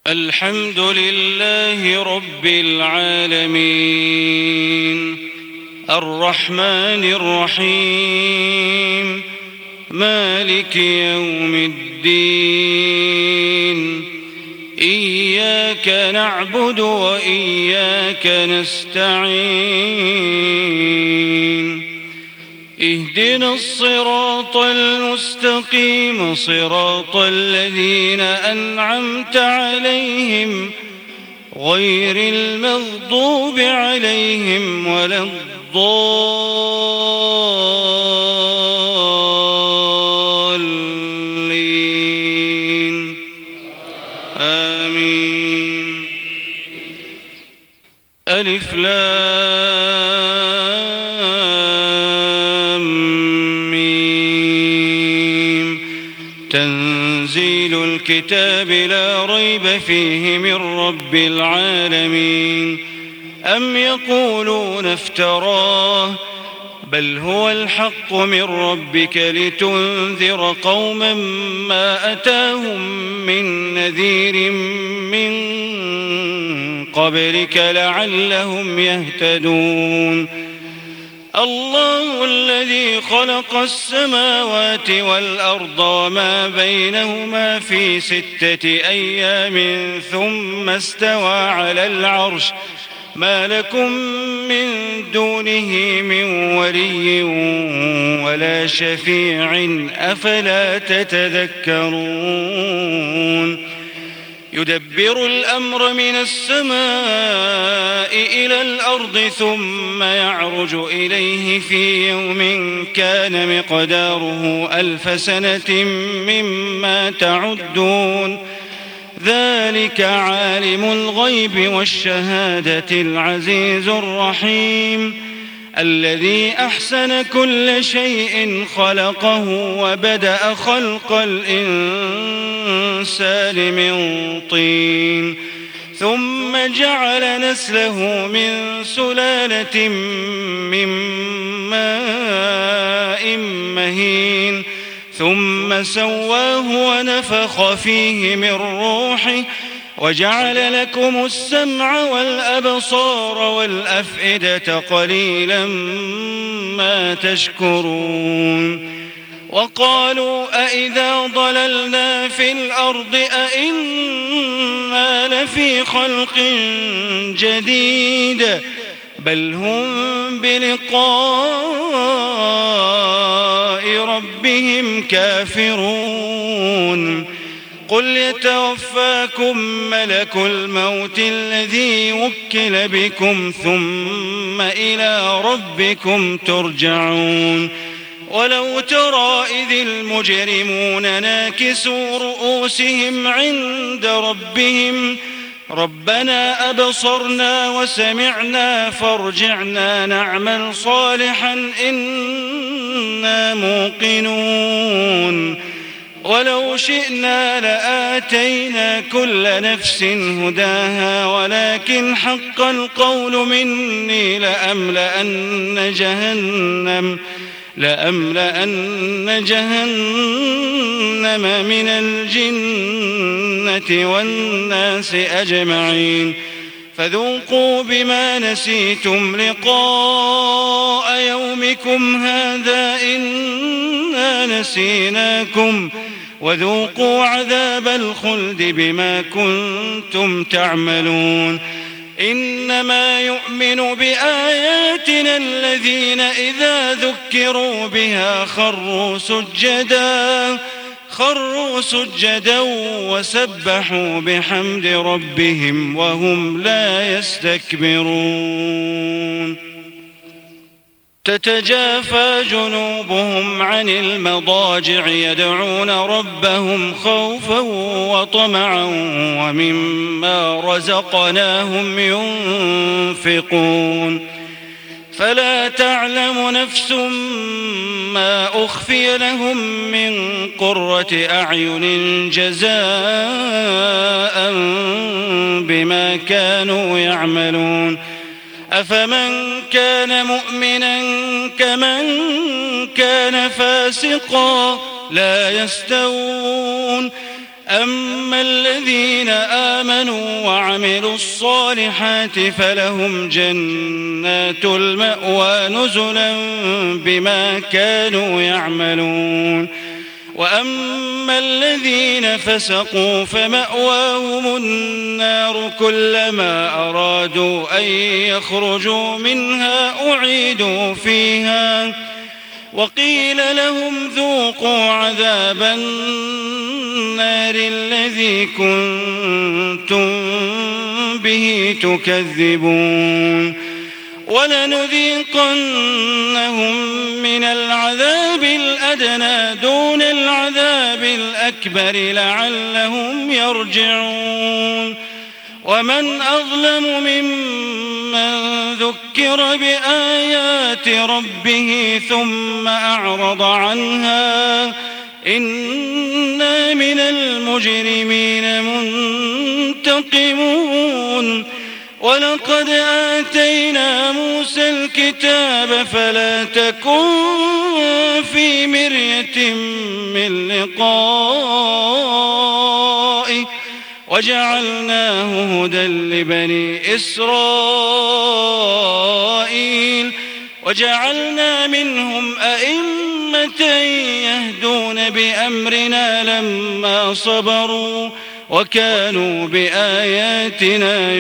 الحمد لله رب العالمين الرحمن الرحيم مالك يوم الدين إياك نعبد وإياك نستعين اهدنا الصراط المستقيم صراط الذين أنعمت عليهم غير المغضوب عليهم ولا الضالين آمين. ألف لام ميم تنزيل الكتاب لا ريب فيه من رب العالمين. أم يقولون افتراه بل هو الحق من ربك لتنذر قوما ما أتاهم من نذير من قبلك لعلهم يهتدون. الله الذي خلق السماوات والأرض وما بينهما في 6 أيام ثم استوى على العرش ما لكم من دونه من ولي ولا شفيع أفلا تتذكرون. يدبر الأمر من السماء إلى الأرض ثم يعرج إليه في يوم كان مقداره 1000 سنة مما تعدون. ذلك عالم الغيب والشهادة العزيز الرحيم الذي أحسن كل شيء خلقه وبدأ خلق الإنسان من طين ثم جعل نسله من سلالة من ماء مهين ثم سواه ونفخ فيه من روحه وجعل لكم السمع والأبصار والأفئدة قليلا ما تشكرون. وقالوا أئذا ضللنا في الأرض أئنا لفي خلق جديد بل هم بلقاء ربهم كافرون. قل يتوفاكم ملك الموت الذي وكل بكم ثم إلى ربكم ترجعون. ولو ترى إذ المجرمون ناكسوا رؤوسهم عند ربهم ربنا أبصرنا وسمعنا فارجعنا نعمل صالحا إنا موقنون. ولو شئنا لآتينا كل نفس هداها ولكن حق القول مني لأملأن جهنم من الجنة والناس أجمعين. فذوقوا بما نسيتم لقاء يومكم هذا إنا نسيناكم وذوقوا عذاب الخلد بما كنتم تعملون. إنما يؤمن بآياتنا الذين إذا ذكروا بها خروا سجدا وسبحوا بحمد ربهم وهم لا يستكبرون. تتجافى جنوبهم عن المضاجع يدعون ربهم خوفا وطمعا ومما رزقناهم ينفقون. فلا تعلم نفس ما أخفي لهم من قرة أعين جزاء بما كانوا يعملون. أفمن كان مؤمنا كمن كان فاسقا لا يستوون أما الذين آمنوا وعملوا الصالحات فلهم جنات المأوى نزلا بما كانوا يعملون. وأما الذين فسقوا فمأواهم النار كلما أرادوا أن يخرجوا منها أعيدوا فيها وقيل لهم ذوقوا عذاب النار الذي كنتم به تكذبون. ولنذيقنهم من العذاب الأدنى دون العذاب الأكبر لعلهم يرجعون. ومن أظلم ممن ذكر بآيات ربه ثم أعرض عنها إنا من المجرمين منتقمون. ولقد آتينا موسى الكتاب فلا تكن في مرية من لقائه وجعلناه هدى لبني إسرائيل وجعلنا منهم أئمة يهدون بأمرنا لما صبروا وكانوا بآياتنا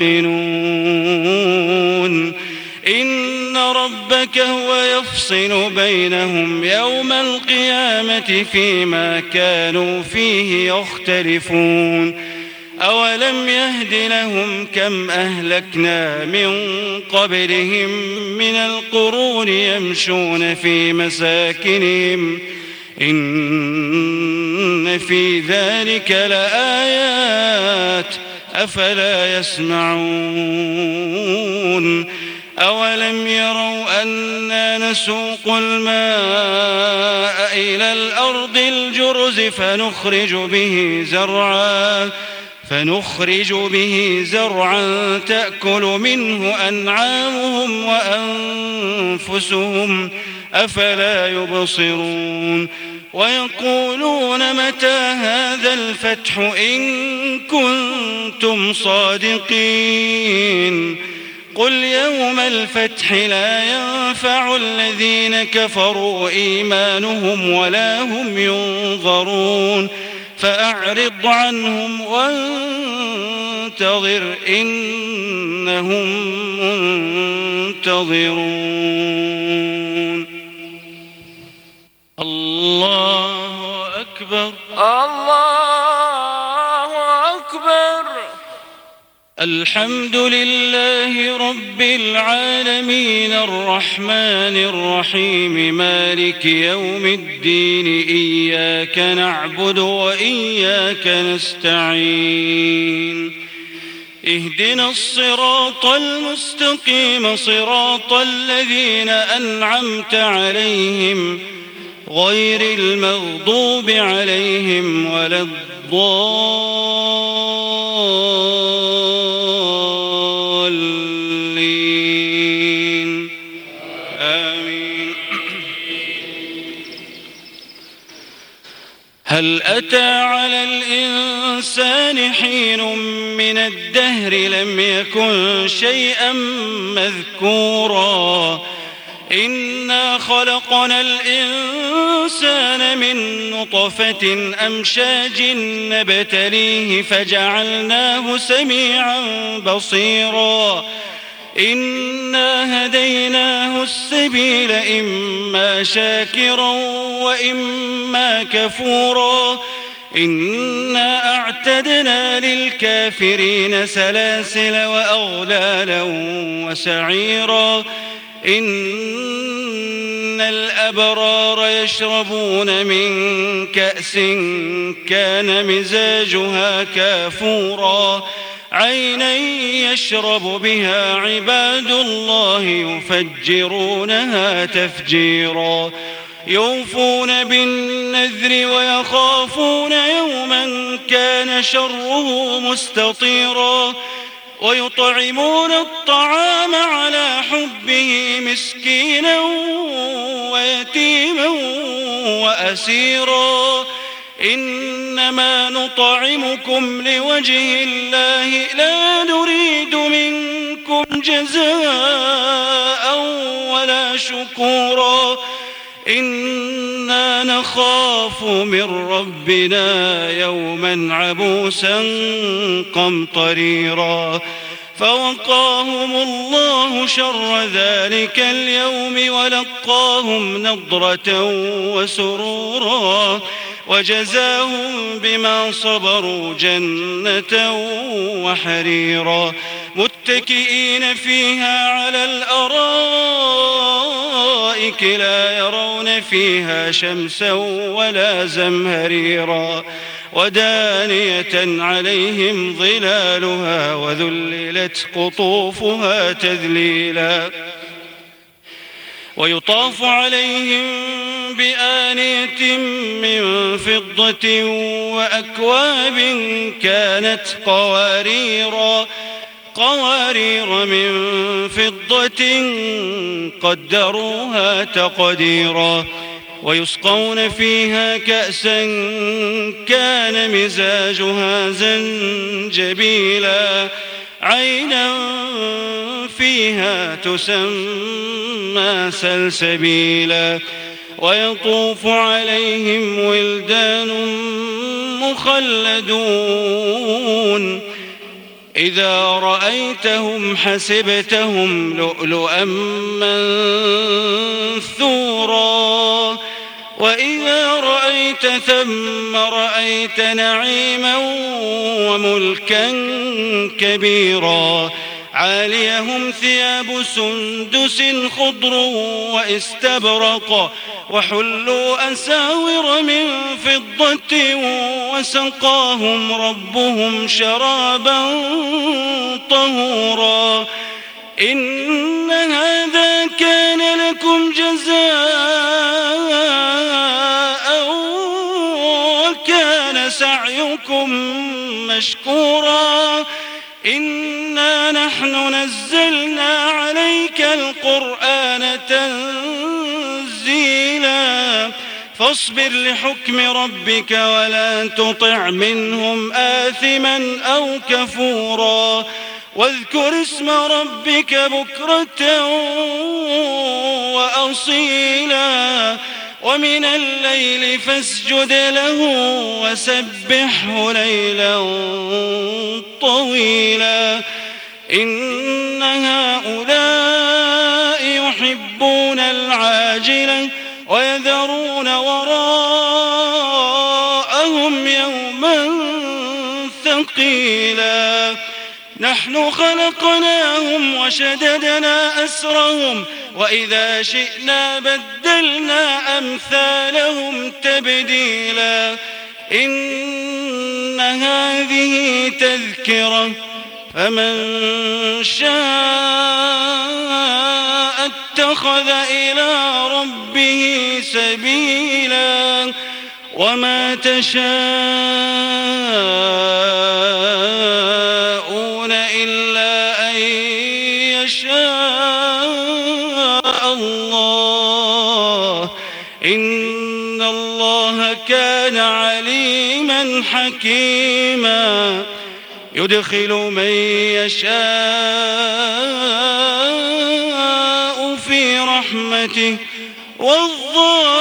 يوقنون. إن ربك هو يفصل بينهم يوم القيامة فيما كانوا فيه يختلفون. أولم يهد لهم كم أهلكنا من قبلهم من القرون يمشون في مساكنهم إن في ذلك لآيات أفلا يسمعون. أولم يروا أنا نسوق الماء إلى الأرض الجرز فنخرج به زرعا تأكل منه أنعامهم وأنفسهم أفلا يبصرون. ويقولون متى هذا الفتح إن كنتم صادقين قل يوم الفتح لا ينفع الذين كفروا إيمانهم ولا هم ينظرون فأعرض عنهم وانتظر إنهم منتظرون. الله أكبر الله أكبر. الحمد لله رب العالمين الرحمن الرحيم مالك يوم الدين إياك نعبد وإياك نستعين اهدنا الصراط المستقيم صراط الذين أنعمت عليهم غير المغضوب عليهم ولا الضالين آمين. هل أتى على الإنسان حين من الدهر لم يكن شيئا مذكورا إنا خلقنا الإنسان من نطفة أمشاج نبتليه فجعلناه سميعا بصيرا إنا هديناه السبيل إما شاكرا وإما كفورا إنا أعتدنا للكافرين سلاسل وأغلالا وسعيرا إن الأبرار يشربون من كأس كان مزاجها كافورا عينا يشرب بها عباد الله يفجرونها تفجيرا يوفون بالنذر ويخافون يوما كان شره مستطيرا ويطعمون الطعام على حبه مسكينا ويتيما وأسيرا إنما نطعمكم لوجه الله لا نريد منكم جزاء ولا شكورا إنا نخاف من ربنا يوما عبوسا قمطريرا فوقاهم الله شر ذلك اليوم ولقاهم نضرة وسرورا وجزاهم بما صبروا جنة وحريرا متكئين فيها على الأرائك لا يرون فيها شمسا ولا زمهريرا ودانية عليهم ظلالها وذللت قطوفها تذليلا ويطاف عليهم بآنية من فضة وأكواب كانت قوارير من فضة قدروها تقديرا ويسقون فيها كأسا كان مزاجها زنجبيلا عينا فيها تسمى سلسبيلا ويطوف عليهم ولدان مخلدون إذا رأيتهم حسبتهم لؤلؤا منثورا وإذا رأيت ثم رأيت نعيما وملكا كبيرا عاليهم ثياب سندس خضر واستبرق وحلوا أساور من فضة وسقاهم ربهم شرابا طهورا إن هذا كان لكم جزاء وكان سعيكم مشكورا إنا نحن نزلنا عليك القرآن تنزيلا فاصبر لحكم ربك ولا تطع منهم آثما أو كفورا واذكر اسم ربك بكرة وأصيلا ومن الليل فاسجد له وسبحه ليلا طويلا إن هؤلاء يحبون العاجلة ويذرون وراءهم يوما ثقيلا نحن خلقناهم وشددنا أسرهم وإذا شئنا بدلنا أمثالهم تبديلا إن هذه تذكرة فمن شاء اتخذ إلى ربه سبيلا وما تشاءون إلا أن يشاء الله إن الله كان عليما حكيما يدخل من يشاء في رحمته والظالمين